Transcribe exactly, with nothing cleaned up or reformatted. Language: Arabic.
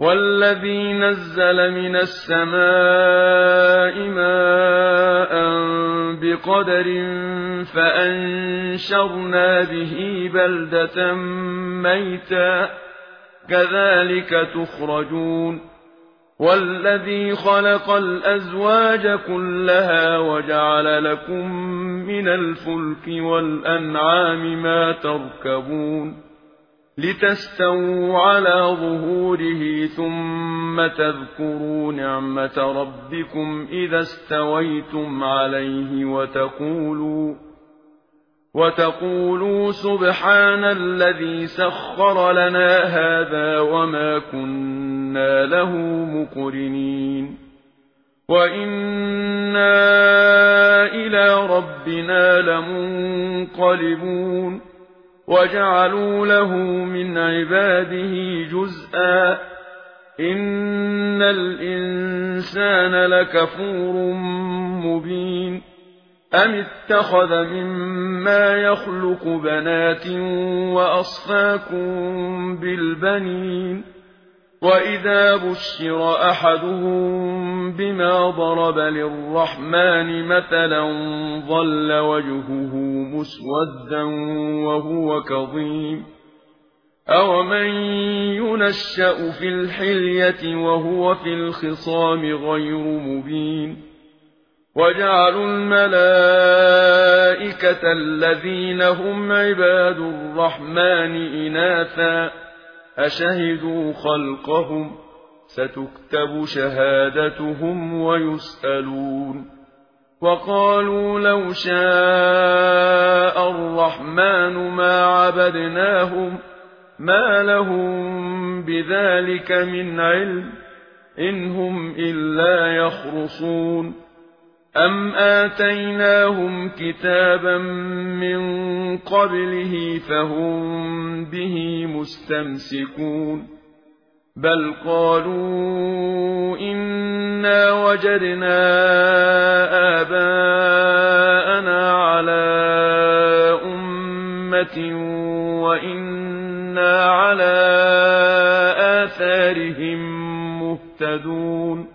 والذي نزل من السماء ماء بقدر فأنشرنا به بلدة ميتا كذلك تخرجون والذي خلق الأزواج كلها وجعل لكم من الفلك والأنعام ما تركبون لتستووا على ظهوره ثم تذكروا نعمة ربكم إذا استويتم عليه وتقولوا وتقولوا سبحان الذي سخر لنا هذا وما كنا له مقرنين وإنا إلى ربنا لمنقلبون وجعلوا له من عباده جزءا إن الإنسان لكفور مبين أم اتخذ مما يخلق بنات وأصفاكم بالبنين وإذا بشر أحدهم بما ضرب للرحمن مثلا ظل وجهه مسودا وهو كظيم أومن ينشأ في الحلية وهو في الخصام غير مبين وجعلوا الملائكة الذين هم عباد الرحمن إناثا أشهدوا خلقهم ستكتب شهادتهم ويسألون وقالوا لو شاء الرحمن ما عبدناهم ما لهم بذلك من علم إن هم إلا يخرصون أم آتيناهم كتابا من قبله فهم به مستمسكون بل قالوا إنا وجدنا آباءنا على أمة وإنا على آثارهم مهتدون